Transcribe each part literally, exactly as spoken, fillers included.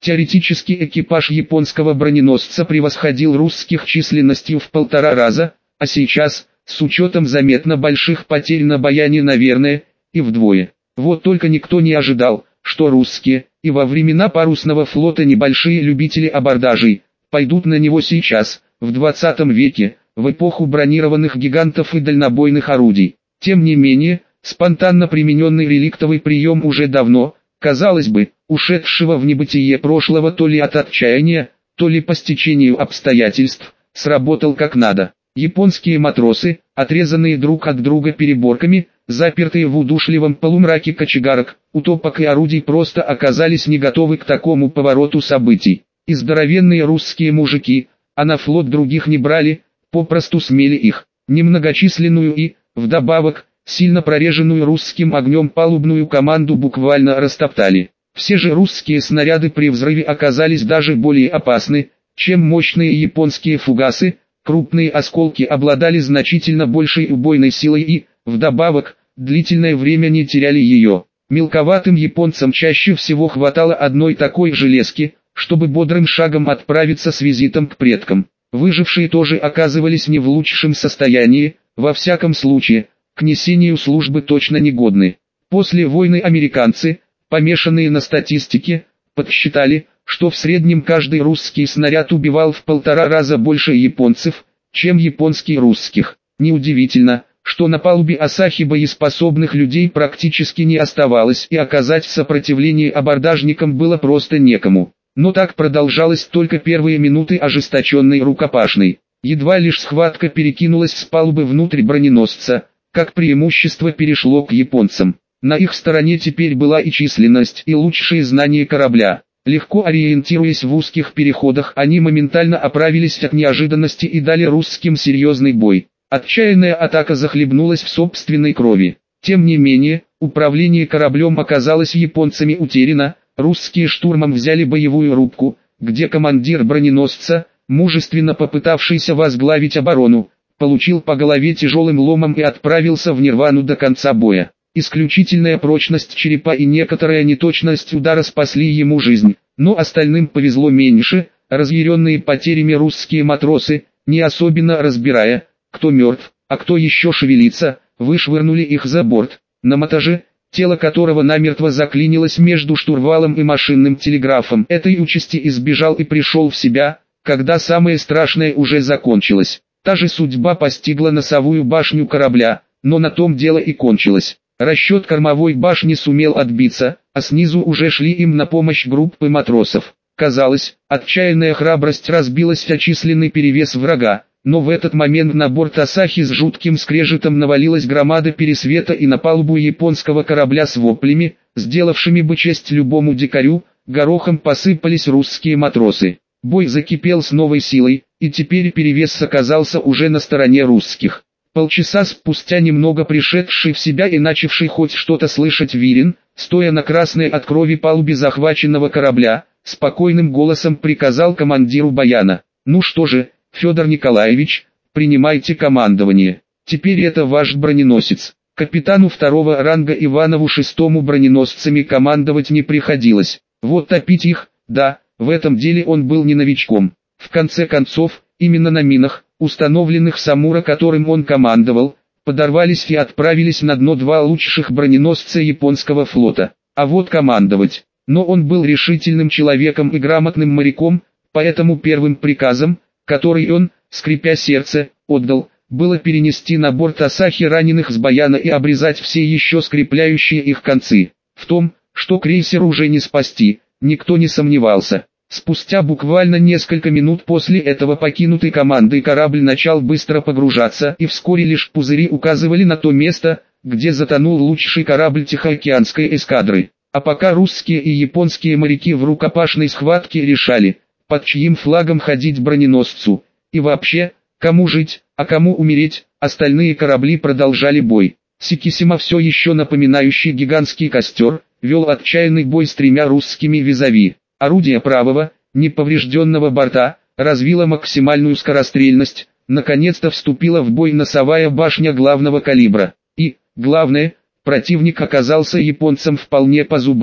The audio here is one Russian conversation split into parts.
Теоретически экипаж японского броненосца превосходил русских численностью в полтора раза, а сейчас, с учетом заметно больших потерь на Баяне, наверное, и вдвое. Вот только никто не ожидал, что русские, и во времена парусного флота небольшие любители абордажей, пойдут на него сейчас, в двадцатом веке, в эпоху бронированных гигантов и дальнобойных орудий. Тем не менее, спонтанно примененный реликтовый прием уже давно, казалось бы, ушедшего в небытие прошлого то ли от отчаяния, то ли по стечению обстоятельств, сработал как надо. Японские матросы, отрезанные друг от друга переборками, запертые в удушливом полумраке кочегарок, утопок и орудий, просто оказались не готовы к такому повороту событий. И здоровенные русские мужики, а на флот других не брали, попросту смели их, немногочисленную и, вдобавок, сильно прореженную русским огнем палубную команду буквально растоптали. Все же русские снаряды при взрыве оказались даже более опасны, чем мощные японские фугасы. Крупные осколки обладали значительно большей убойной силой и, вдобавок, длительное время не теряли ее. Мелковатым японцам чаще всего хватало одной такой железки, чтобы бодрым шагом отправиться с визитом к предкам. Выжившие тоже оказывались не в лучшем состоянии, во всяком случае, к несению службы точно негодны. После войны американцы, помешанные на статистике, подсчитали, что в среднем каждый русский снаряд убивал в полтора раза больше японцев, чем японские русских. Неудивительно, что на палубе Асахи боеспособных людей практически не оставалось, и оказать сопротивление абордажникам было просто некому. Но так продолжалось только первые минуты ожесточенной рукопашной. Едва лишь схватка перекинулась с палубы внутрь броненосца, как преимущество перешло к японцам. На их стороне теперь была и численность, и лучшие знания корабля. Легко ориентируясь в узких переходах, они моментально оправились от неожиданности и дали русским серьезный бой. Отчаянная атака захлебнулась в собственной крови. Тем не менее, управление кораблем оказалось японцами утеряно. Русские штурмом взяли боевую рубку, где командир броненосца, мужественно попытавшийся возглавить оборону, получил по голове тяжелым ломом и отправился в нирвану до конца боя. Исключительная прочность черепа и некоторая неточность удара спасли ему жизнь, но остальным повезло меньше. Разъяренные потерями русские матросы, не особенно разбирая, кто мертв, а кто еще шевелится, вышвырнули их за борт. На мотаже, тело которого намертво заклинилось между штурвалом и машинным телеграфом, этой участи избежал и пришел в себя, когда самое страшное уже закончилось. Та же судьба постигла носовую башню корабля, но на том дело и кончилось. Расчет кормовой башни сумел отбиться, а снизу уже шли им на помощь группы матросов. Казалось, отчаянная храбрость разбилась о численный перевес врага, но в этот момент на борт Асахи с жутким скрежетом навалилась громада пересвета, и на палубу японского корабля с воплями, сделавшими бы честь любому дикарю, горохом посыпались русские матросы. Бой закипел с новой силой, и теперь перевес оказался уже на стороне русских. Полчаса спустя немного пришедший в себя и начавший хоть что-то слышать Вирин, стоя на красной от крови палубе захваченного корабля, спокойным голосом приказал командиру Баяна: «Ну что же, Федор Николаевич, принимайте командование. Теперь это ваш броненосец». Капитану второго ранга Иванову шестому броненосцами командовать не приходилось. Вот топить их, да, в этом деле он был не новичком. В конце концов, именно на минах, установленных Самура, которым он командовал, подорвались и отправились на дно два лучших броненосца японского флота. А вот командовать. Но он был решительным человеком и грамотным моряком, поэтому первым приказом, который он, скрипя сердце, отдал, было перенести на борт Асахи раненых с Баяна и обрезать все еще скрепляющие их концы. В том, что крейсер уже не спасти, никто не сомневался. Спустя буквально несколько минут после этого покинутый командой корабль начал быстро погружаться, и вскоре лишь пузыри указывали на то место, где затонул лучший корабль Тихоокеанской эскадры. А пока русские и японские моряки в рукопашной схватке решали, под чьим флагом ходить броненосцу, и вообще, кому жить, а кому умереть, остальные корабли продолжали бой. Сикисима, все еще напоминающий гигантский костер, вел отчаянный бой с тремя русскими визави. Орудие правого, неповрежденного борта, развило максимальную скорострельность, наконец-то вступила в бой носовая башня главного калибра. И, главное, противник оказался японцам вполне по зубам.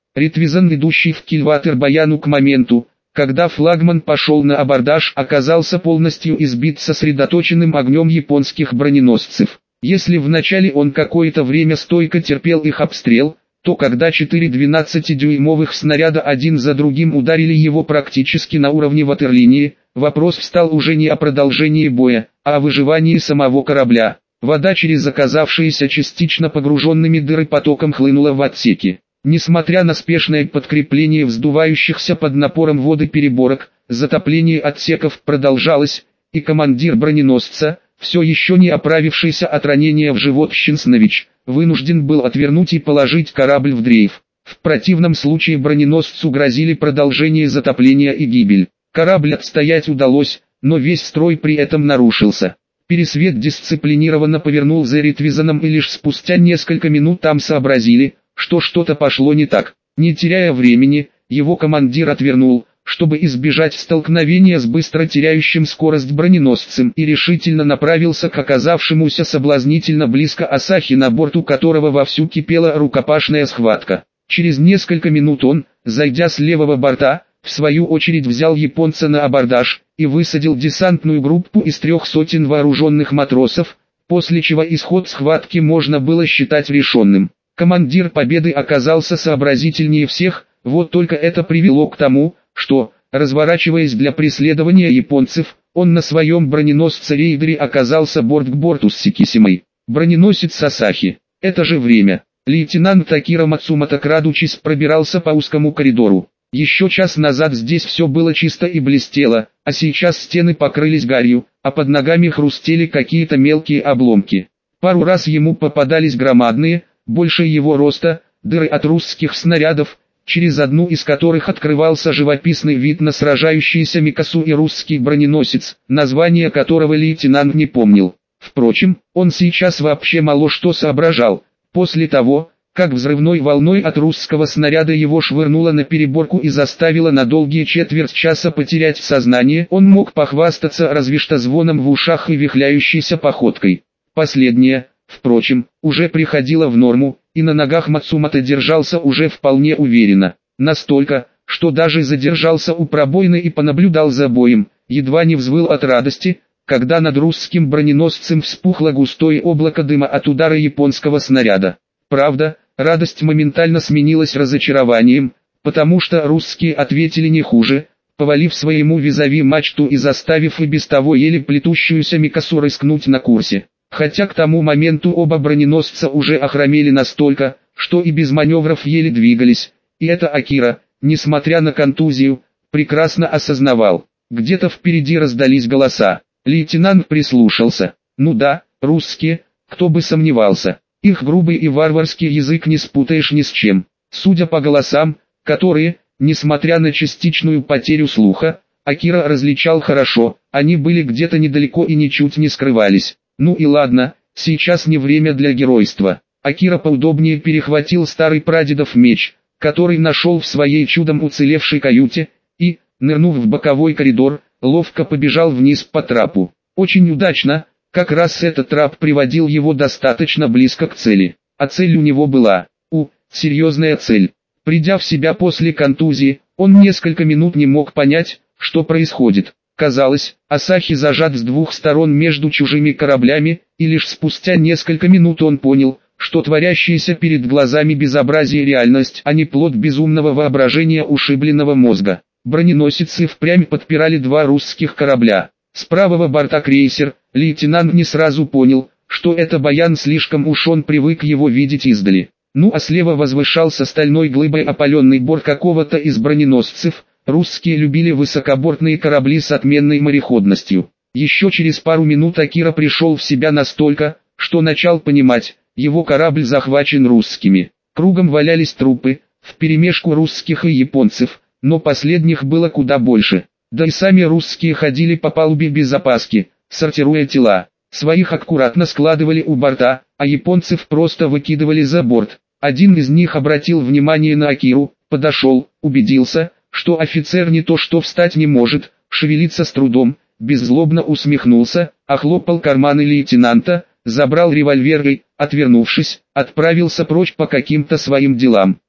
Ретвизан, идущий в кильватер Баяну к моменту, когда флагман пошел на абордаж, оказался полностью избит сосредоточенным огнем японских броненосцев. Если вначале он какое-то время стойко терпел их обстрел, то когда четыре двенадцатидюймовых снаряда один за другим ударили его практически на уровне ватерлинии, вопрос встал уже не о продолжении боя, а о выживании самого корабля. Вода через оказавшиеся частично погруженными дыры потоком хлынула в отсеки. Несмотря на спешное подкрепление вздувающихся под напором воды переборок, затопление отсеков продолжалось, и командир броненосца, все еще не оправившийся от ранения в живот Щенснович, вынужден был отвернуть и положить корабль в дрейф. В противном случае броненосцу грозили продолжение затопления и гибель. Корабль отстоять удалось, но весь строй при этом нарушился. Пересвет дисциплинированно повернул за Ретвизаном, и лишь спустя несколько минут там сообразили, что что-то пошло не так. Не теряя времени, его командир отвернул, чтобы избежать столкновения с быстро теряющим скорость броненосцем, и решительно направился к оказавшемуся соблазнительно близко Асахи, на борту которого вовсю кипела рукопашная схватка. Через несколько минут он, зайдя с левого борта, в свою очередь взял японца на абордаж и высадил десантную группу из трех сотен вооруженных матросов, после чего исход схватки можно было считать решенным. Командир Победы оказался сообразительнее всех, вот только это привело к тому, что, разворачиваясь для преследования японцев, он на своем броненосце-рейдере оказался борт к борту с Сикисимой. Броненосец Асахи. Это же время. Лейтенант Акира Мацумото, крадучись, пробирался по узкому коридору. Еще час назад здесь все было чисто и блестело, а сейчас стены покрылись гарью, а под ногами хрустели какие-то мелкие обломки. Пару раз ему попадались громадные, больше его роста, дыры от русских снарядов, через одну из которых открывался живописный вид на сражающиеся Микасу и русский броненосец, название которого лейтенант не помнил. Впрочем, он сейчас вообще мало что соображал. После того, как взрывной волной от русского снаряда его швырнуло на переборку и заставило на долгие четверть часа потерять сознание, он мог похвастаться разве что звоном в ушах и вихляющейся походкой. Последнее, впрочем, уже приходило в норму, и на ногах Мацумото держался уже вполне уверенно. Настолько, что даже задержался у пробоины и понаблюдал за боем, едва не взвыл от радости, когда над русским броненосцем вспухло густое облако дыма от удара японского снаряда. Правда, радость моментально сменилась разочарованием, потому что русские ответили не хуже, повалив своему визави мачту и заставив и без того еле плетущуюся Микасу рискнуть на курсе. Хотя к тому моменту оба броненосца уже охромели настолько, что и без маневров еле двигались, и это Акира, несмотря на контузию, прекрасно осознавал. Где-то впереди раздались голоса. Лейтенант прислушался. Ну да, русские, кто бы сомневался. Их грубый и варварский язык не спутаешь ни с чем. Судя по голосам, которые, несмотря на частичную потерю слуха, Акира различал хорошо, они были где-то недалеко и ничуть не скрывались. Ну и ладно, сейчас не время для геройства. Акира поудобнее перехватил старый прадедов меч, который нашел в своей чудом уцелевшей каюте, и, нырнув в боковой коридор, ловко побежал вниз по трапу. Очень удачно, как раз этот трап приводил его достаточно близко к цели. А цель у него была, у, серьезная цель. Придя в себя после контузии, он несколько минут не мог понять, что происходит. Казалось, Асахи зажат с двух сторон между чужими кораблями, и лишь спустя несколько минут он понял, что творящееся перед глазами безобразие реальность, а не плод безумного воображения ушибленного мозга. Броненосцы впрямь подпирали два русских корабля. С правого борта крейсер. Лейтенант не сразу понял, что это Баян, слишком уж он привык его видеть издали. Ну а слева возвышался стальной глыбой опаленный борт какого-то из броненосцев. Русские любили высокобортные корабли с отменной мореходностью. Еще через пару минут Акира пришел в себя настолько, что начал понимать, его корабль захвачен русскими. Кругом валялись трупы, вперемешку русских и японцев, но последних было куда больше. Да и сами русские ходили по палубе без опаски, сортируя тела. Своих аккуратно складывали у борта, а японцев просто выкидывали за борт. Один из них обратил внимание на Акиру, подошел, убедился, что офицер не то что встать не может, шевелиться с трудом, беззлобно усмехнулся, охлопал карманы лейтенанта, забрал револьвер и, отвернувшись, отправился прочь по каким-то своим делам.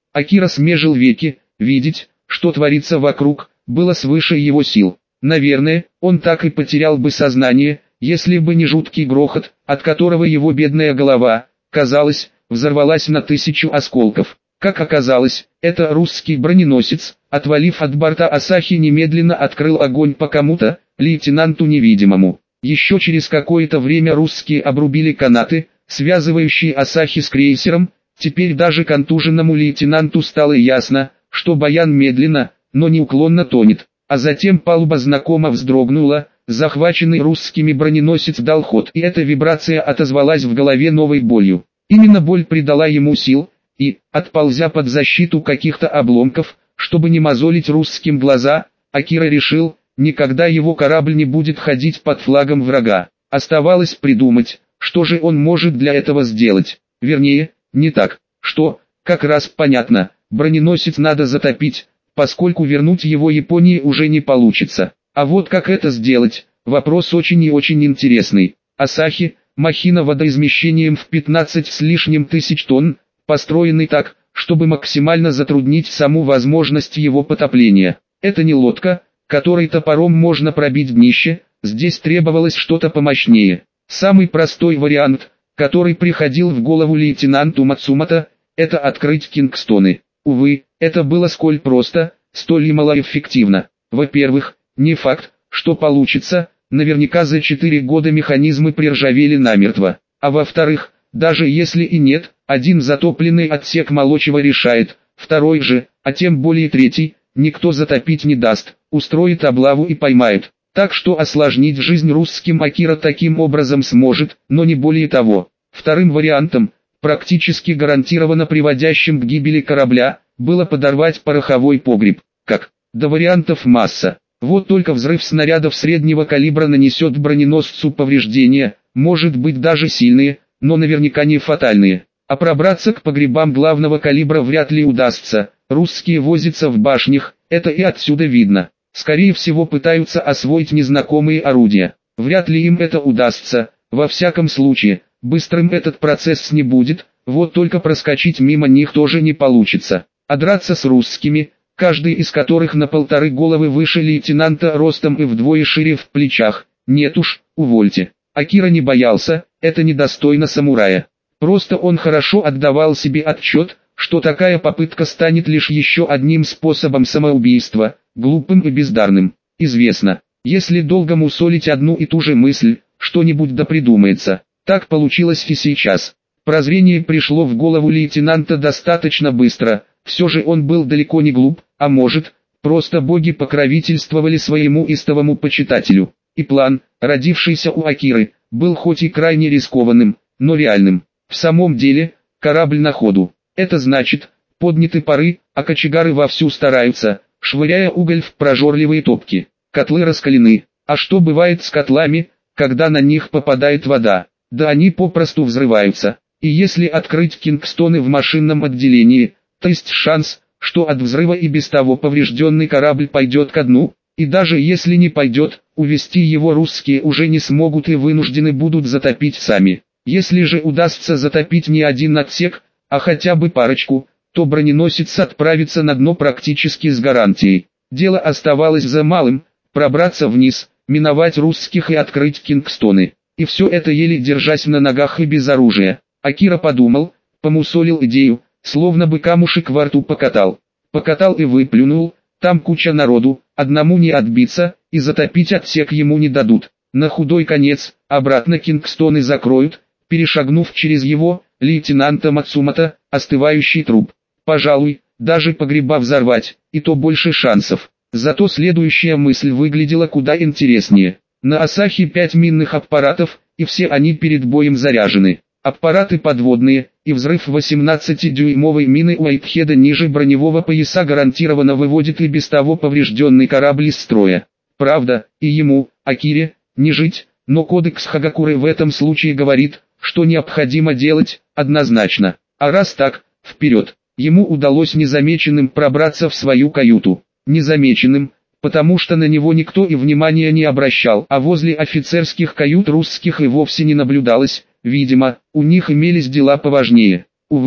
Акира смежил веки, видеть, что творится вокруг, было свыше его сил. Наверное, он так и потерял бы сознание, если бы не жуткий грохот, от которого его бедная голова, казалось, взорвалась на тысячу осколков. Как оказалось, это русский броненосец, отвалив от борта Асахи, немедленно открыл огонь по кому-то, лейтенанту невидимому. Еще через какое-то время русские обрубили канаты, связывающие Асахи с крейсером. Теперь даже контуженному лейтенанту стало ясно, что Баян медленно, но неуклонно тонет. А затем палуба знакомо вздрогнула, захваченный русскими броненосец дал ход, и эта вибрация отозвалась в голове новой болью. Именно боль придала ему сил, и, отползя под защиту каких-то обломков, чтобы не мозолить русским глаза, Акира решил, никогда его корабль не будет ходить под флагом врага. Оставалось придумать, что же он может для этого сделать. Вернее, не так, что, как раз понятно, броненосец надо затопить, поскольку вернуть его Японии уже не получится. А вот как это сделать, вопрос очень и очень интересный. Асахи, махина водоизмещением в пятнадцать с лишним тысяч тонн, построенный так, чтобы максимально затруднить саму возможность его потопления. Это не лодка, которой топором можно пробить днище, здесь требовалось что-то помощнее. Самый простой вариант, который приходил в голову лейтенанту Мацумото, это открыть кингстоны. Увы, это было сколь просто, столь и малоэффективно. Во-первых, не факт, что получится, наверняка за четыре года механизмы приржавели намертво. А во-вторых, даже если и нет, один затопленный отсек Молочева решает, второй же, а тем более третий, никто затопить не даст, устроит облаву и поймает. Так что осложнить жизнь русским Акира таким образом сможет, но не более того. Вторым вариантом, практически гарантированно приводящим к гибели корабля, было подорвать пороховой погреб. Как? Да вариантов масса. Вот только взрыв снарядов среднего калибра нанесет броненосцу повреждения, может быть даже сильные, но наверняка не фатальные. А пробраться к погребам главного калибра вряд ли удастся. Русские возятся в башнях, это и отсюда видно. Скорее всего пытаются освоить незнакомые орудия. Вряд ли им это удастся. Во всяком случае, быстрым этот процесс не будет, вот только проскочить мимо них тоже не получится. А драться с русскими, каждый из которых на полторы головы выше лейтенанта ростом и вдвое шире в плечах, нет уж, увольте. Акира не боялся, это недостойно самурая. Просто он хорошо отдавал себе отчет, что такая попытка станет лишь еще одним способом самоубийства, глупым и бездарным. Известно, если долго мусолить одну и ту же мысль, что-нибудь да придумается. Так получилось и сейчас. Прозрение пришло в голову лейтенанта достаточно быстро, все же он был далеко не глуп, а может, просто боги покровительствовали своему истовому почитателю. И план, родившийся у Акиры, был хоть и крайне рискованным, но реальным. В самом деле, корабль на ходу. Это значит, подняты пары, а кочегары вовсю стараются, швыряя уголь в прожорливые топки. Котлы раскалены. А что бывает с котлами, когда на них попадает вода? Да они попросту взрываются. И если открыть кингстоны в машинном отделении, то есть шанс, что от взрыва и без того поврежденный корабль пойдет ко дну. И даже если не пойдет, увести его русские уже не смогут и вынуждены будут затопить сами. Если же удастся затопить не один отсек, а хотя бы парочку, то броненосец отправится на дно практически с гарантией. Дело оставалось за малым, пробраться вниз, миновать русских и открыть кингстоны. И все это еле держась на ногах и без оружия. Акира подумал, помусолил идею, словно бы камушек во рту покатал. Покатал и выплюнул, там куча народу, одному не отбиться, и затопить отсек ему не дадут. На худой конец, обратно кингстоны закроют, перешагнув через его, лейтенанта Мацумото, остывающий труп. Пожалуй, даже погреба взорвать, и то больше шансов. Зато следующая мысль выглядела куда интереснее. На Асахи пять минных аппаратов, и все они перед боем заряжены. Аппараты подводные, и взрыв восемнадцатидюймовой мины Уайтхеда ниже броневого пояса гарантированно выводит и без того поврежденный корабль из строя. Правда, и ему, Акире, не жить, но кодекс Хагакуры в этом случае говорит, что необходимо делать, однозначно. А раз так, вперед. Ему удалось незамеченным пробраться в свою каюту. Незамеченным, потому что на него никто и внимания не обращал, а возле офицерских кают русских и вовсе не наблюдалось. Видимо, у них имелись дела поважнее. Увы,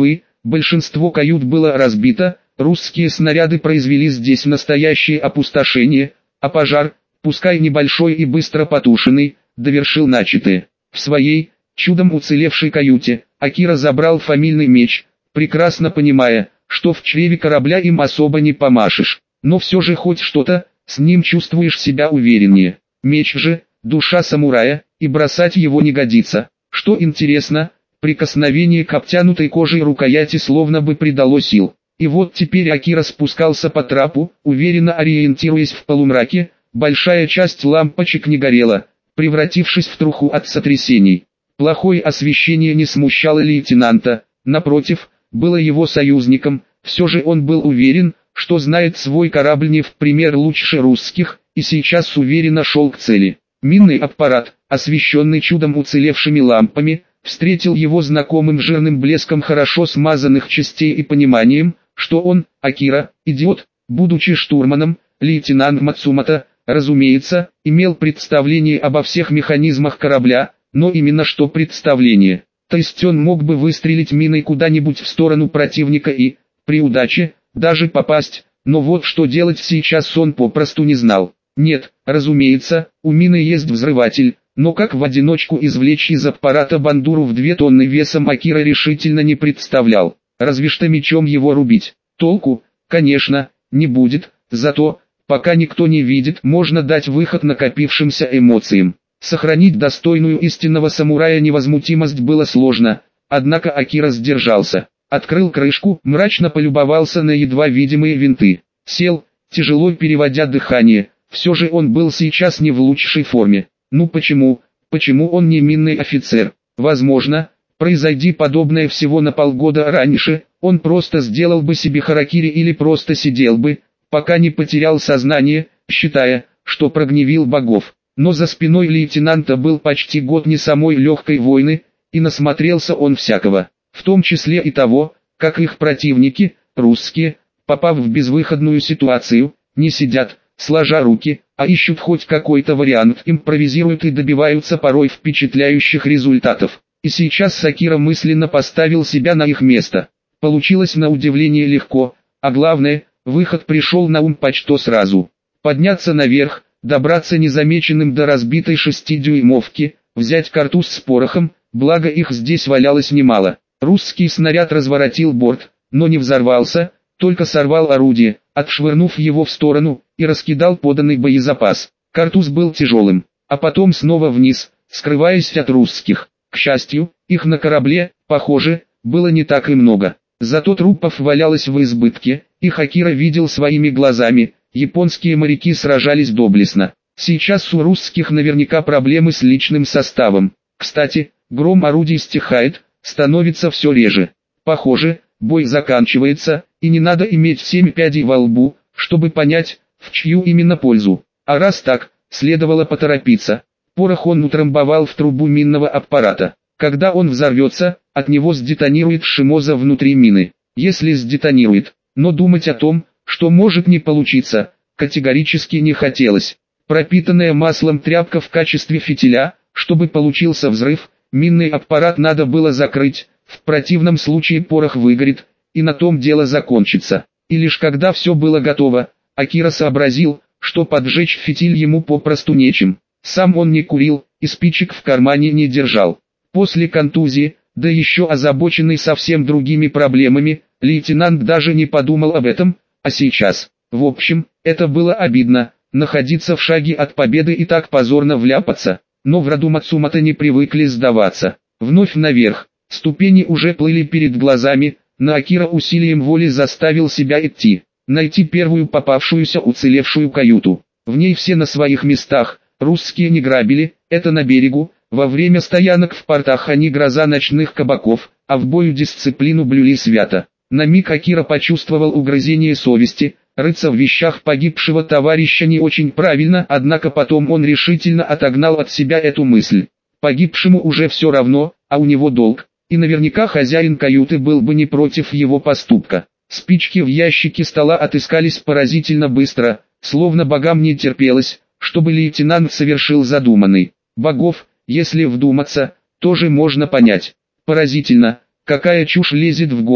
Большинство кают было разбито, русские снаряды произвели здесь настоящее опустошение, а пожар, пускай небольшой и быстро потушенный, довершил начатое. В своей, чудом уцелевшей каюте, Акира забрал фамильный меч, прекрасно понимая, что в чреве корабля им особо не помашешь. Но все же хоть что-то, с ним чувствуешь себя увереннее. Меч же, душа самурая, и бросать его не годится. Что интересно, прикосновение к обтянутой кожей рукояти словно бы придало сил. И вот теперь Акира спускался по трапу, уверенно ориентируясь в полумраке, большая часть лампочек не горела, превратившись в труху от сотрясений. Плохое освещение не смущало лейтенанта, напротив, было его союзником, все же он был уверен, что знает свой корабль не в пример лучше русских, и сейчас уверенно шел к цели. Минный аппарат, освещенный чудом уцелевшими лампами, встретил его знакомым жирным блеском хорошо смазанных частей и пониманием, что он, Акира, идиот. Будучи штурманом, лейтенант Мацумото, разумеется, имел представление обо всех механизмах корабля, но именно что представление. То есть он мог бы выстрелить миной куда-нибудь в сторону противника и, при удаче, даже попасть, но вот что делать сейчас он попросту не знал. Нет, разумеется, у мины есть взрыватель, но как в одиночку извлечь из аппарата бандуру в две тонны весом Акира решительно не представлял. Разве что мечом его рубить. Толку, конечно, не будет, зато, пока никто не видит, можно дать выход накопившимся эмоциям. Сохранить достойную истинного самурая невозмутимость было сложно, однако Акира сдержался. Открыл крышку, мрачно полюбовался на едва видимые винты. Сел, тяжело переводя дыхание, все же он был сейчас не в лучшей форме. Ну почему, почему он не минный офицер? Возможно, произойди подобное всего на полгода раньше, он просто сделал бы себе харакири или просто сидел бы, пока не потерял сознание, считая, что прогневил богов. Но за спиной лейтенанта был почти год не самой легкой войны, и насмотрелся он всякого, в том числе и того, как их противники, русские, попав в безвыходную ситуацию, не сидят, сложа руки, а ищут хоть какой-то вариант, импровизируют и добиваются порой впечатляющих результатов. И сейчас Акира мысленно поставил себя на их место. Получилось на удивление легко, а главное, выход пришел на ум почти сразу. Подняться наверх, добраться незамеченным до разбитой шестидюймовки, взять картуз с порохом, благо их здесь валялось немало. Русский снаряд разворотил борт, но не взорвался, только сорвал орудие, отшвырнув его в сторону, и раскидал поданный боезапас. Картуз был тяжелым, а потом снова вниз, скрываясь от русских. К счастью, их на корабле, похоже, было не так и много. Зато трупов валялось в избытке, их Акира видел своими глазами, японские моряки сражались доблестно. Сейчас у русских наверняка проблемы с личным составом. Кстати, гром орудий стихает, становится все реже. Похоже, бой заканчивается, и не надо иметь семь пядей во лбу, чтобы понять, в чью именно пользу. А раз так, следовало поторопиться. Порох он утрамбовал в трубу минного аппарата. Когда он взорвется, от него сдетонирует шимоза внутри мины. Если сдетонирует, но думать о том, что может не получиться, категорически не хотелось. Пропитанная маслом тряпка в качестве фитиля, чтобы получился взрыв, минный аппарат надо было закрыть, в противном случае порох выгорит, и на том дело закончится. И лишь когда все было готово, Акира сообразил, что поджечь фитиль ему попросту нечем. Сам он не курил, и спичек в кармане не держал. После контузии, да еще озабоченный совсем другими проблемами, лейтенант даже не подумал об этом, а сейчас. В общем, это было обидно, находиться в шаге от победы и так позорно вляпаться. Но в роду Мацумото не привыкли сдаваться. Вновь наверх, ступени уже плыли перед глазами, но Акира усилием воли заставил себя идти. Найти первую попавшуюся уцелевшую каюту. В ней все на своих местах. Русские не грабили, это на берегу, во время стоянок в портах они гроза ночных кабаков, а в бою дисциплину блюли свято. На миг Акира почувствовал угрызение совести, рыться в вещах погибшего товарища не очень правильно, однако потом он решительно отогнал от себя эту мысль. Погибшему уже все равно, а у него долг, и наверняка хозяин каюты был бы не против его поступка. Спички в ящике стола отыскались поразительно быстро, словно богам не терпелось, чтобы лейтенант совершил задуманный. Богов, если вдуматься, тоже можно понять. Поразительно, какая чушь лезет в голову,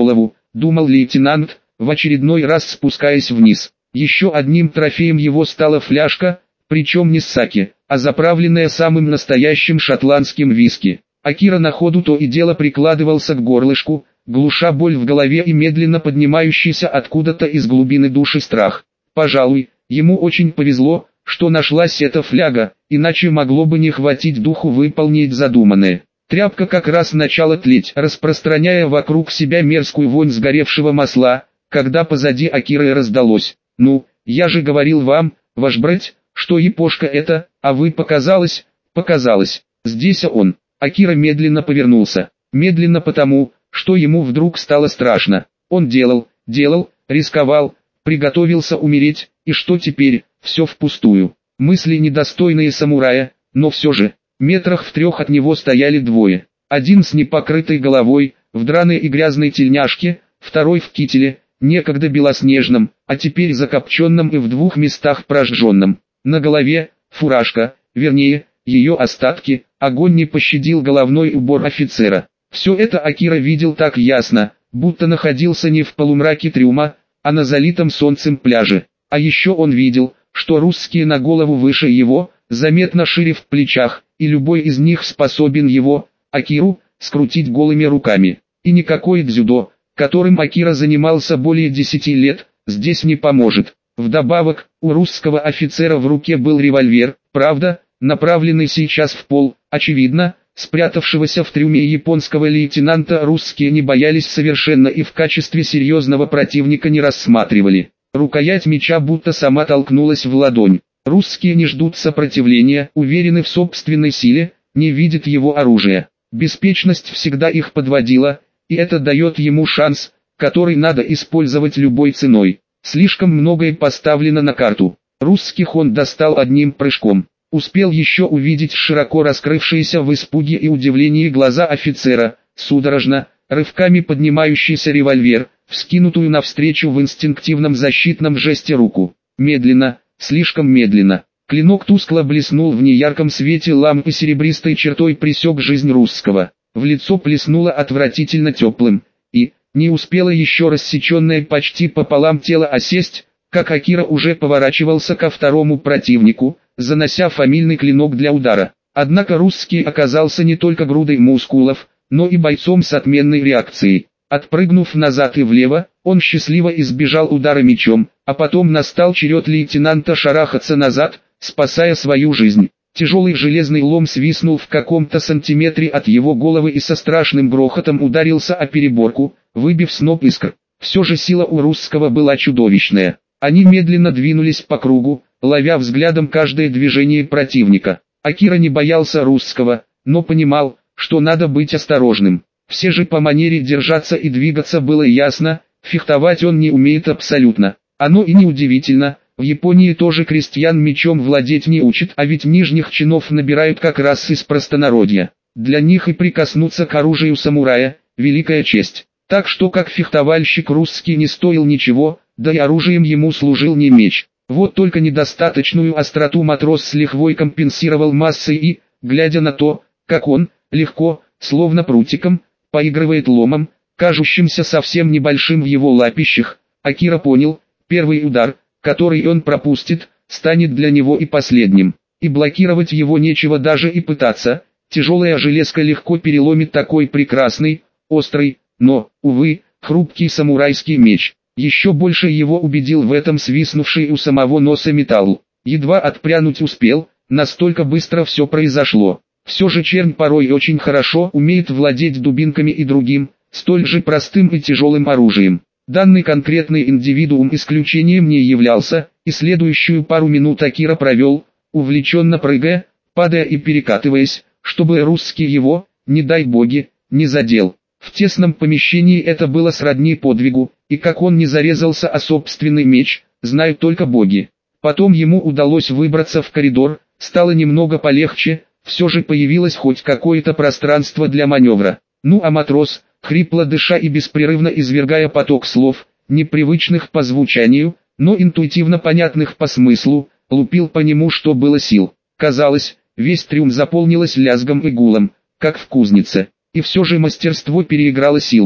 думал лейтенант, в очередной раз спускаясь вниз. Еще одним трофеем его стала фляжка, причем не с саке, а заправленная самым настоящим шотландским виски. Акира на ходу то и дело прикладывался к горлышку, глуша боль в голове и медленно поднимающийся откуда-то из глубины души страх. Пожалуй, ему очень повезло, что нашлась эта фляга, иначе могло бы не хватить духу выполнить задуманное. Тряпка как раз начала тлеть, распространяя вокруг себя мерзкую вонь сгоревшего масла, когда позади Акиры раздалось: «Ну, я же говорил вам, ваш брать, что япошка это, а вы показалось, показалось». Здесь он. Акира медленно повернулся. Медленно потому, что ему вдруг стало страшно. Он делал, делал, рисковал, приготовился умереть, и что теперь? Все впустую. Мысли недостойные самурая, но все же. Метрах в трех от него стояли двое. Один с непокрытой головой, в драной и грязной тельняшке, второй в кителе, некогда белоснежном, а теперь закопченном и в двух местах прожженном. На голове фуражка, вернее, ее остатки, огонь не пощадил головной убор офицера. Все это Акира видел так ясно, будто находился не в полумраке трюма, а на залитом солнцем пляже. А еще он видел, что русские на голову выше его, заметно шире в плечах, и любой из них способен его, Акиру, скрутить голыми руками. И никакой дзюдо, которым Акира занимался более десяти лет, здесь не поможет. Вдобавок, у русского офицера в руке был револьвер, правда, направленный сейчас в пол. Очевидно, спрятавшегося в трюме японского лейтенанта русские не боялись совершенно и в качестве серьезного противника не рассматривали. Рукоять меча будто сама толкнулась в ладонь. Русские не ждут сопротивления, уверены в собственной силе, не видят его оружия. Беспечность всегда их подводила, и это дает ему шанс, который надо использовать любой ценой. Слишком многое поставлено на карту. Русских он достал одним прыжком. Успел еще увидеть широко раскрывшиеся в испуге и удивлении глаза офицера, судорожно, рывками поднимающийся револьвер, вскинутую навстречу в инстинктивном защитном жесте руку. Медленно, слишком медленно. Клинок тускло блеснул в неярком свете лампы, серебристой чертой пресек жизнь русского. В лицо плеснуло отвратительно теплым, и, не успело еще рассеченное почти пополам тело осесть, как Акира уже поворачивался ко второму противнику, занося фамильный клинок для удара. Однако русский оказался не только грудой мускулов, но и бойцом с отменной реакцией. Отпрыгнув назад и влево, он счастливо избежал удара мечом, а потом настал черед лейтенанта шарахаться назад, спасая свою жизнь. Тяжелый железный лом свистнул в каком-то сантиметре от его головы и со страшным грохотом ударился о переборку, выбив сноп искр. Все же сила у русского была чудовищная. Они медленно двинулись по кругу, ловя взглядом каждое движение противника. Акира не боялся русского, но понимал, что надо быть осторожным. Все же по манере держаться и двигаться было ясно, фехтовать он не умеет абсолютно. Оно и не удивительно, в Японии тоже крестьян мечом владеть не учат, а ведь нижних чинов набирают как раз из простонародья. Для них и прикоснуться к оружию самурая – великая честь. Так что как фехтовальщик русский не стоил ничего, да и оружием ему служил не меч. Вот только недостаточную остроту матрос с лихвой компенсировал массой и, глядя на то, как он, легко, словно прутиком, поигрывает ломом, кажущимся совсем небольшим в его лапищах, Акира понял, первый удар, который он пропустит, станет для него и последним. И блокировать его нечего даже и пытаться, тяжелая железка легко переломит такой прекрасный, острый, но, увы, хрупкий самурайский меч. Еще больше его убедил в этом свистнувший у самого носа металл. Едва отпрянуть успел, настолько быстро все произошло. Все же чернь порой очень хорошо умеет владеть дубинками и другим, столь же простым и тяжелым оружием. Данный конкретный индивидуум исключением не являлся, и следующую пару минут Акира провел, увлеченно прыгая, падая и перекатываясь, чтобы русский его, не дай боги, не задел. В тесном помещении это было сродни подвигу, и как он не зарезался о собственный меч, знают только боги. Потом ему удалось выбраться в коридор, стало немного полегче, все же появилось хоть какое-то пространство для маневра. Ну а матрос, хрипло дыша и беспрерывно извергая поток слов, непривычных по звучанию, но интуитивно понятных по смыслу, лупил по нему что было сил. Казалось, весь трюм заполнилось лязгом и гулом, как в кузнице. И все же мастерство переиграло силу.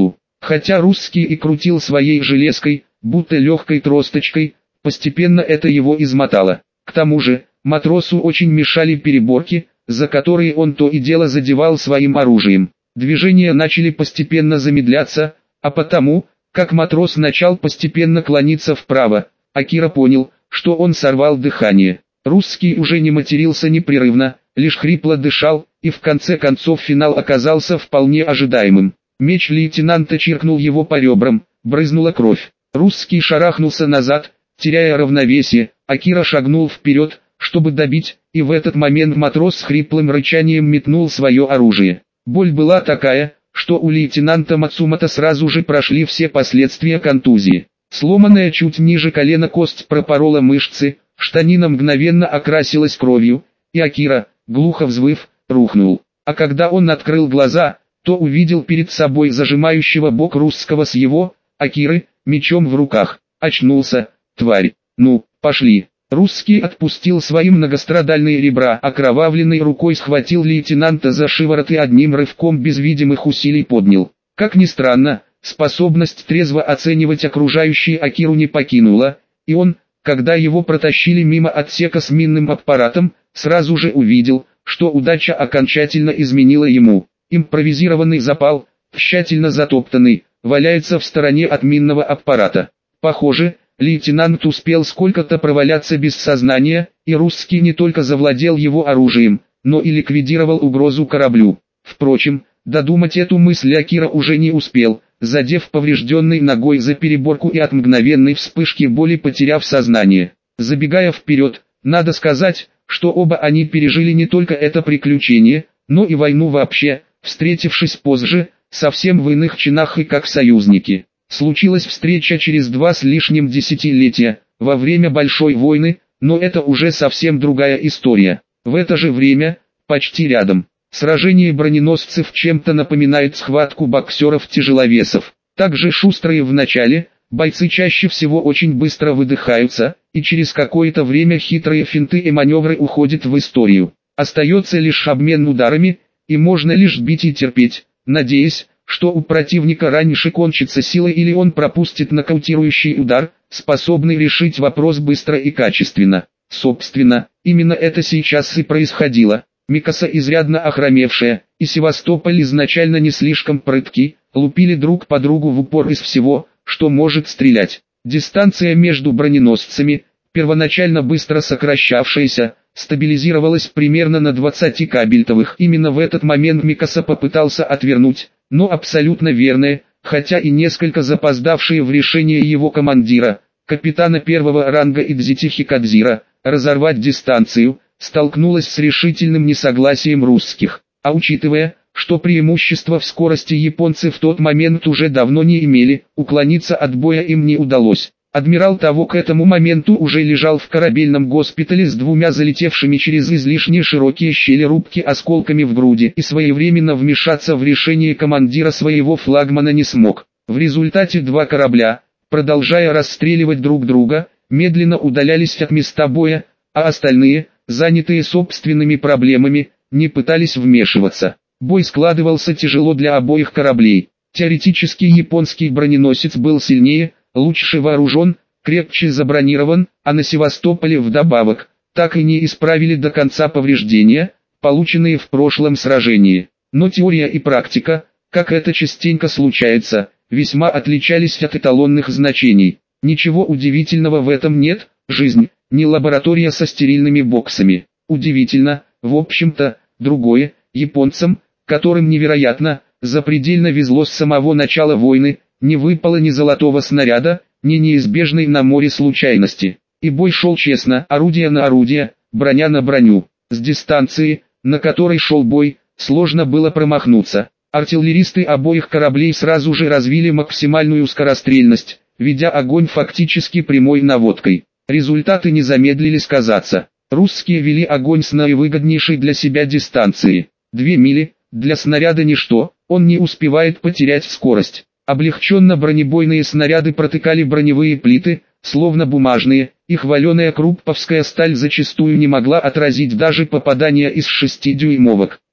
Хотя русский и крутил своей железкой, будто легкой тросточкой, постепенно это его измотало. К тому же, матросу очень мешали переборки, за которые он то и дело задевал своим оружием. Движения начали постепенно замедляться, а потому, как матрос начал постепенно клониться вправо, Акира понял, что он сорвал дыхание. Русский уже не матерился непрерывно, лишь хрипло дышал, и в конце концов финал оказался вполне ожидаемым. Меч лейтенанта чиркнул его по ребрам, брызнула кровь. Русский шарахнулся назад, теряя равновесие, Акира шагнул вперед, чтобы добить, и в этот момент матрос с хриплым рычанием метнул свое оружие. Боль была такая, что у лейтенанта Мацумото сразу же прошли все последствия контузии. Сломанная чуть ниже колена кость пропорола мышцы, штанина мгновенно окрасилась кровью, и Акира, глухо взвыв, рухнул. А когда он открыл глаза, то увидел перед собой зажимающего бок русского с его, Акиры, мечом в руках. Очнулся, тварь. Ну, пошли. Русский отпустил свои многострадальные ребра, окровавленной рукой схватил лейтенанта за шиворот и одним рывком без видимых усилий поднял. Как ни странно, способность трезво оценивать окружающие Акиру не покинула, и он, когда его протащили мимо отсека с минным аппаратом, сразу же увидел, что удача окончательно изменила ему. Импровизированный запал, тщательно затоптанный, валяется в стороне от минного аппарата. Похоже, лейтенант успел сколько-то проваляться без сознания, и русский не только завладел его оружием, но и ликвидировал угрозу кораблю. Впрочем, додумать эту мысль Акира уже не успел, задев поврежденной ногой за переборку и от мгновенной вспышки боли потеряв сознание. Забегая вперед, надо сказать, что оба они пережили не только это приключение, но и войну вообще, встретившись позже, совсем в иных чинах и как союзники. Случилась встреча через два с лишним десятилетия, во время Большой войны, но это уже совсем другая история. В это же время, почти рядом, сражение броненосцев чем-то напоминает схватку боксеров-тяжеловесов. Также шустрые в начале, бойцы чаще всего очень быстро выдыхаются, и через какое-то время хитрые финты и маневры уходят в историю. Остается лишь обмен ударами, и можно лишь бить и терпеть, надеясь, что у противника раньше кончится сила или он пропустит нокаутирующий удар, способный решить вопрос быстро и качественно. Собственно, именно это сейчас и происходило. Микаса, изрядно охромевшая, и Севастополь изначально не слишком прытки, лупили друг по другу в упор из всего, что может стрелять. Дистанция между броненосцами, первоначально быстро сокращавшаяся, стабилизировалась примерно на двадцати кабельтовых. Именно в этот момент Микаса попытался отвернуть, но абсолютно верное, хотя и несколько запоздавшее в решении его командира, капитана первого ранга Идзити Хикадзира, разорвать дистанцию, столкнулась с решительным несогласием русских. А учитывая, что преимущество в скорости японцы в тот момент уже давно не имели, уклониться от боя им не удалось. Адмирал того к этому моменту уже лежал в корабельном госпитале с двумя залетевшими через излишне широкие щели рубки осколками в груди и своевременно вмешаться в решение командира своего флагмана не смог. В результате два корабля, продолжая расстреливать друг друга, медленно удалялись от места боя, а остальные, занятые собственными проблемами, не пытались вмешиваться. Бой складывался тяжело для обоих кораблей. Теоретически японский броненосец был сильнее, лучше вооружен, крепче забронирован, а на Севастополе вдобавок, так и не исправили до конца повреждения, полученные в прошлом сражении. Но теория и практика, как это частенько случается, весьма отличались от эталонных значений. Ничего удивительного в этом нет, жизнь, не лаборатория со стерильными боксами. Удивительно, в общем-то, другое, японцам, которым невероятно, запредельно везло с самого начала войны, не выпало ни золотого снаряда, ни неизбежной на море случайности. И бой шел честно, орудие на орудие, броня на броню. С дистанции, на которой шел бой, сложно было промахнуться. Артиллеристы обоих кораблей сразу же развили максимальную скорострельность, ведя огонь фактически прямой наводкой. Результаты не замедлили сказаться. Русские вели огонь с наивыгоднейшей для себя дистанции. Две мили, для снаряда ничто, он не успевает потерять скорость. Облегченно бронебойные снаряды протыкали броневые плиты, словно бумажные, и хваленая крупповская сталь зачастую не могла отразить даже попадания из шестидюймовок.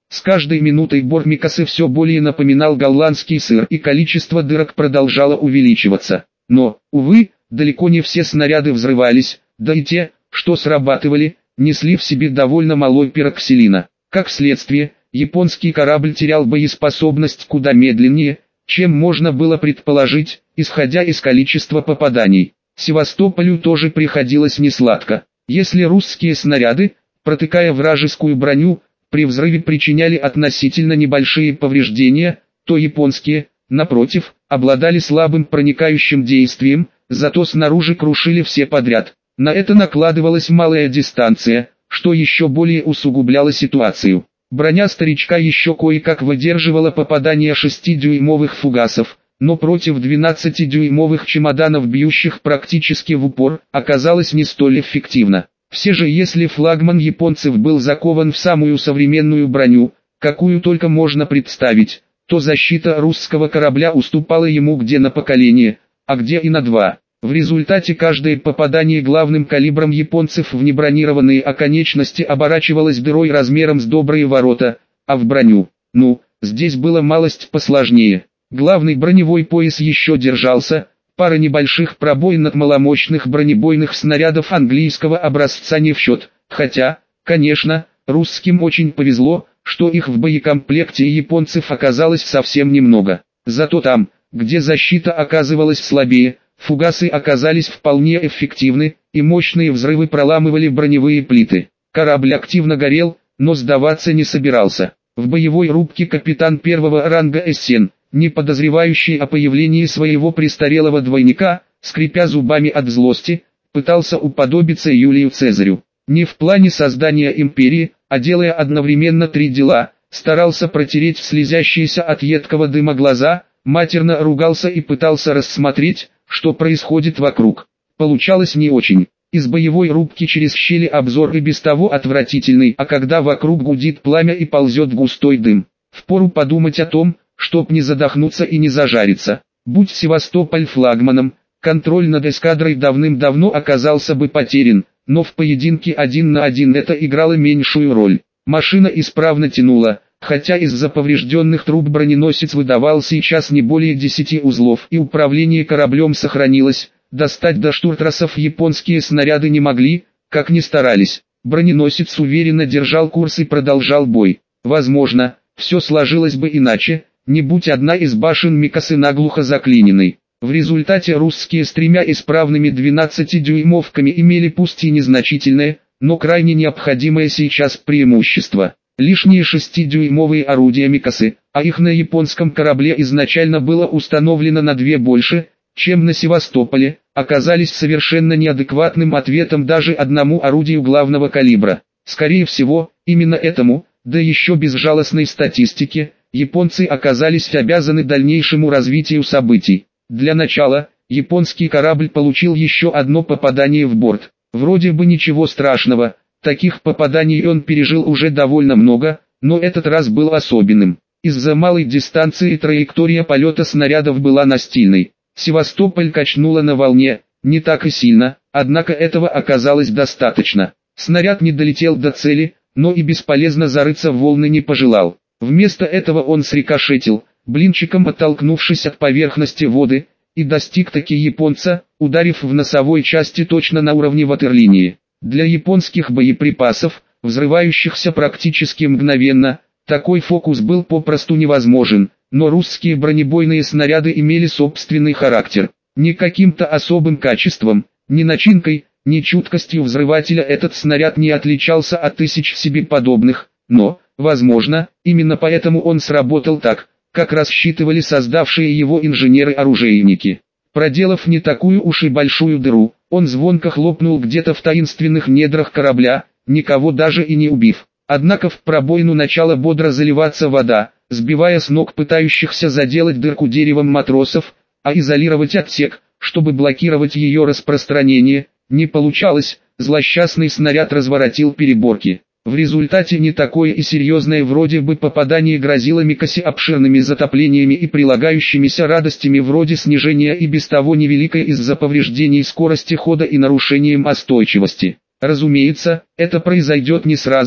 С каждой минутой борт Микасы все более напоминал голландский сыр, и количество дырок продолжало увеличиваться. Но, увы, далеко не все снаряды взрывались, да и те, что срабатывали, несли в себе довольно малой пироксилина. Как следствие, японский корабль терял боеспособность куда медленнее, чем можно было предположить, исходя из количества попаданий. Севастополю тоже приходилось несладко. Если русские снаряды, протыкая вражескую броню, при взрыве причиняли относительно небольшие повреждения, то японские, напротив, обладали слабым проникающим действием, зато снаружи крушили все подряд. На это накладывалась малая дистанция, что еще более усугубляло ситуацию. Броня старичка еще кое-как выдерживала попадания шестидюймовых фугасов, но против двенадцатидюймовых чемоданов, бьющих практически в упор, оказалось не столь эффективно. Все же, если флагман японцев был закован в самую современную броню, какую только можно представить, то защита русского корабля уступала ему где на поколение, а где и на два. В результате каждое попадание главным калибром японцев в небронированные оконечности оборачивалось дырой размером с добрые ворота, а в броню, ну, здесь было малость посложнее. Главный броневой пояс еще держался, пара небольших пробоин от маломощных бронебойных снарядов английского образца не в счет, хотя, конечно, русским очень повезло, что их в боекомплекте японцев оказалось совсем немного. Зато там, где защита оказывалась слабее, фугасы оказались вполне эффективны, и мощные взрывы проламывали броневые плиты. Корабль активно горел, но сдаваться не собирался. В боевой рубке капитан первого ранга Эссен, не подозревающий о появлении своего престарелого двойника, скрипя зубами от злости, пытался уподобиться Юлию Цезарю. Не в плане создания империи, а делая одновременно три дела, старался протереть слезящиеся от едкого дыма глаза, матерно ругался и пытался рассмотреть, что происходит вокруг. Получалось не очень. Из боевой рубки через щели обзор и без того отвратительный, а когда вокруг гудит пламя и ползет густой дым, впору подумать о том, чтоб не задохнуться и не зажариться. Будь Севастополь флагманом, контроль над эскадрой давным-давно оказался бы потерян, но в поединке один на один это играло меньшую роль. Машина исправно тянула, хотя из-за поврежденных труб броненосец выдавал сейчас не более десяти узлов, и управление кораблем сохранилось. Достать до штуртросов японские снаряды не могли, как ни старались. Броненосец уверенно держал курс и продолжал бой. Возможно, все сложилось бы иначе, не будь одна из башен Микасы наглухо заклиненной. В результате русские с тремя исправными двенадцатидюймовками имели пусть и незначительное, но крайне необходимое сейчас преимущество. Лишние шестидюймовые орудия Микасы, а их на японском корабле изначально было установлено на две больше, чем на Севастополе, оказались совершенно неадекватным ответом даже одному орудию главного калибра. Скорее всего, именно этому, да еще безжалостной статистике, японцы оказались обязаны дальнейшему развитию событий. Для начала, японский корабль получил еще одно попадание в борт. Вроде бы ничего страшного, таких попаданий он пережил уже довольно много, но этот раз был особенным. Из-за малой дистанции траектория полета снарядов была настильной. Севастополь качнуло на волне, не так и сильно, однако этого оказалось достаточно. Снаряд не долетел до цели, но и бесполезно зарыться в волны не пожелал. Вместо этого он срикошетил, блинчиком оттолкнувшись от поверхности воды, и достиг таки японца, ударив в носовой части точно на уровне ватерлинии. Для японских боеприпасов, взрывающихся практически мгновенно, такой фокус был попросту невозможен. Но русские бронебойные снаряды имели собственный характер. Ни каким-то особым качеством, ни начинкой, ни чуткостью взрывателя этот снаряд не отличался от тысяч себе подобных, но, возможно, именно поэтому он сработал так, как рассчитывали создавшие его инженеры-оружейники. Проделав не такую уж и большую дыру, он звонко хлопнул где-то в таинственных недрах корабля, никого даже и не убив. Однако в пробоину начала бодро заливаться вода, сбивая с ног пытающихся заделать дырку деревом матросов, а изолировать отсек, чтобы блокировать ее распространение, не получалось, злосчастный снаряд разворотил переборки. В результате не такое и серьезное вроде бы попадание грозило Микасе обширными затоплениями и прилагающимися радостями вроде снижения и без того невеликой из-за повреждений скорости хода и нарушением остойчивости. Разумеется, это произойдет не сразу,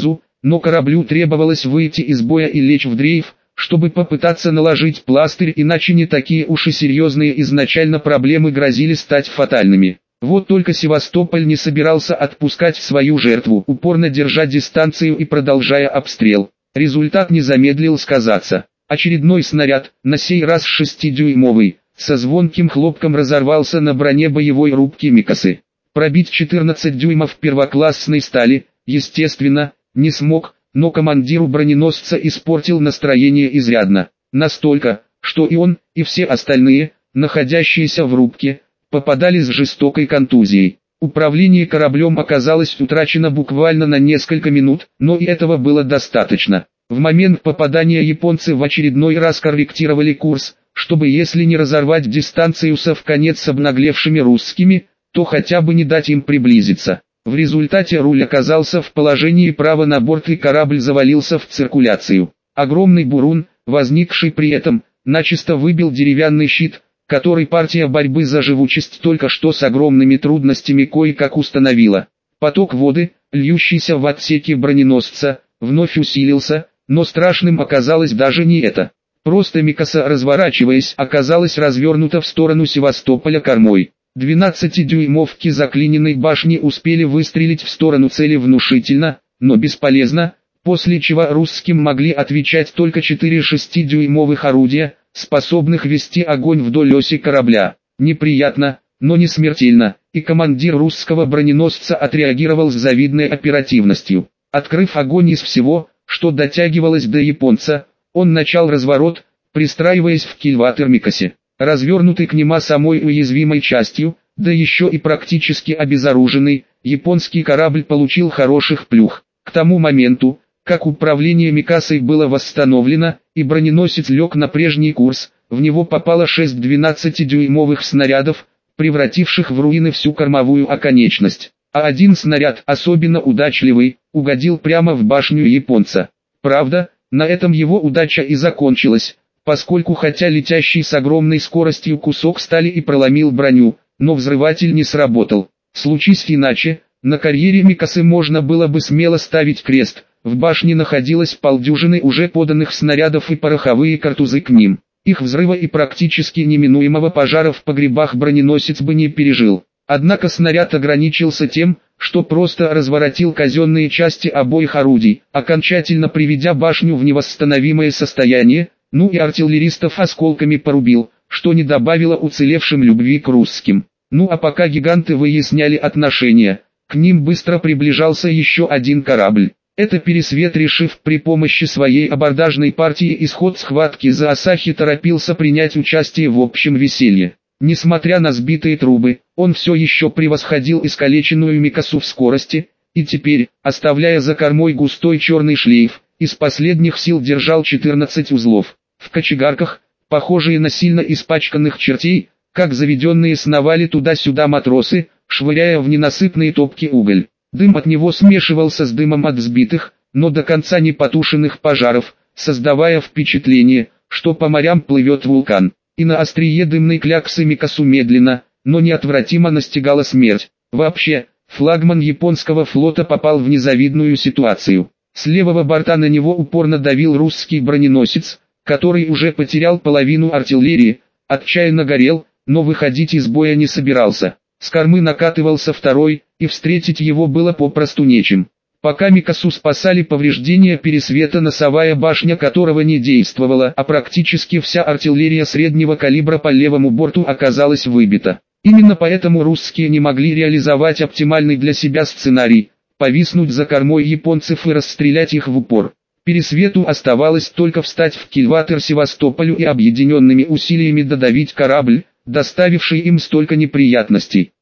но кораблю требовалось выйти из боя и лечь в дрейф, чтобы попытаться наложить пластырь, иначе не такие уж и серьезные изначально проблемы грозили стать фатальными. Вот только Севастополь не собирался отпускать свою жертву, упорно держа дистанцию и продолжая обстрел. Результат не замедлил сказаться. Очередной снаряд, на сей раз шестидюймовый, со звонким хлопком разорвался на броне боевой рубки Микасы. Пробить четырнадцать дюймов первоклассной стали, естественно, не смог, но командиру броненосца испортил настроение изрядно. Настолько, что и он, и все остальные, находящиеся в рубке, попадали с жестокой контузией. Управление кораблем оказалось утрачено буквально на несколько минут, но и этого было достаточно. В момент попадания японцы в очередной раз корректировали курс, чтобы если не разорвать дистанцию со вконец обнаглевшими русскими, то хотя бы не дать им приблизиться. В результате руль оказался в положении права на борт и корабль завалился в циркуляцию. Огромный бурун, возникший при этом, начисто выбил деревянный щит, который партия борьбы за живучесть только что с огромными трудностями кое-как установила. Поток воды, льющийся в отсеке броненосца, вновь усилился, но страшным оказалось даже не это. Просто Микаса, разворачиваясь, оказалась развернута в сторону Севастополя кормой. двенадцатидюймовки заклиненной башни успели выстрелить в сторону цели внушительно, но бесполезно, после чего русским могли отвечать только четыре шестидюймовых орудия, способных вести огонь вдоль оси корабля. Неприятно, но не смертельно, и командир русского броненосца отреагировал с завидной оперативностью. Открыв огонь из всего, что дотягивалось до японца, он начал разворот, пристраиваясь в кильватер Микасе. Развернутый к нему самой уязвимой частью, да еще и практически обезоруженный, японский корабль получил хороших плюх. К тому моменту, как управление Микасой было восстановлено, и броненосец лег на прежний курс, в него попало шесть двенадцатидюймовых снарядов, превративших в руины всю кормовую оконечность. А один снаряд, особенно удачливый, угодил прямо в башню японца. Правда, на этом его удача и закончилась, поскольку хотя летящий с огромной скоростью кусок стали и проломил броню, но взрыватель не сработал. Случись иначе, на карьере Микасы можно было бы смело ставить крест. В башне находилось полдюжины уже поданных снарядов и пороховые картузы к ним. Их взрыва и практически неминуемого пожара в погребах броненосец бы не пережил. Однако снаряд ограничился тем, что просто разворотил казенные части обоих орудий, окончательно приведя башню в невосстановимое состояние, ну и артиллеристов осколками порубил, что не добавило уцелевшим любви к русским. Ну а пока гиганты выясняли отношения, к ним быстро приближался еще один корабль. Это Пересвет, решив при помощи своей абордажной партии исход схватки за Асахи, торопился принять участие в общем веселье. Несмотря на сбитые трубы, он все еще превосходил искалеченную Микасу в скорости, и теперь, оставляя за кормой густой черный шлейф, из последних сил держал четырнадцать узлов. В кочегарках, похожие на сильно испачканных чертей, как заведенные сновали туда-сюда матросы, швыряя в ненасытные топки уголь. Дым от него смешивался с дымом от взбитых, но до конца не потушенных пожаров, создавая впечатление, что по морям плывет вулкан. И на острие дымной кляксы Микасу медленно, но неотвратимо настигала смерть. Вообще, флагман японского флота попал в незавидную ситуацию. С левого борта на него упорно давил русский броненосец, который уже потерял половину артиллерии, отчаянно горел, но выходить из боя не собирался. С кормы накатывался второй, и встретить его было попросту нечем. Пока Микасу спасали повреждения Пересвета, носовая башня которого не действовала, а практически вся артиллерия среднего калибра по левому борту оказалась выбита. Именно поэтому русские не могли реализовать оптимальный для себя сценарий, повиснуть за кормой японцев и расстрелять их в упор. Пересвету оставалось только встать в кильватер Севастополю и объединенными усилиями додавить корабль, доставивший им столько неприятностей.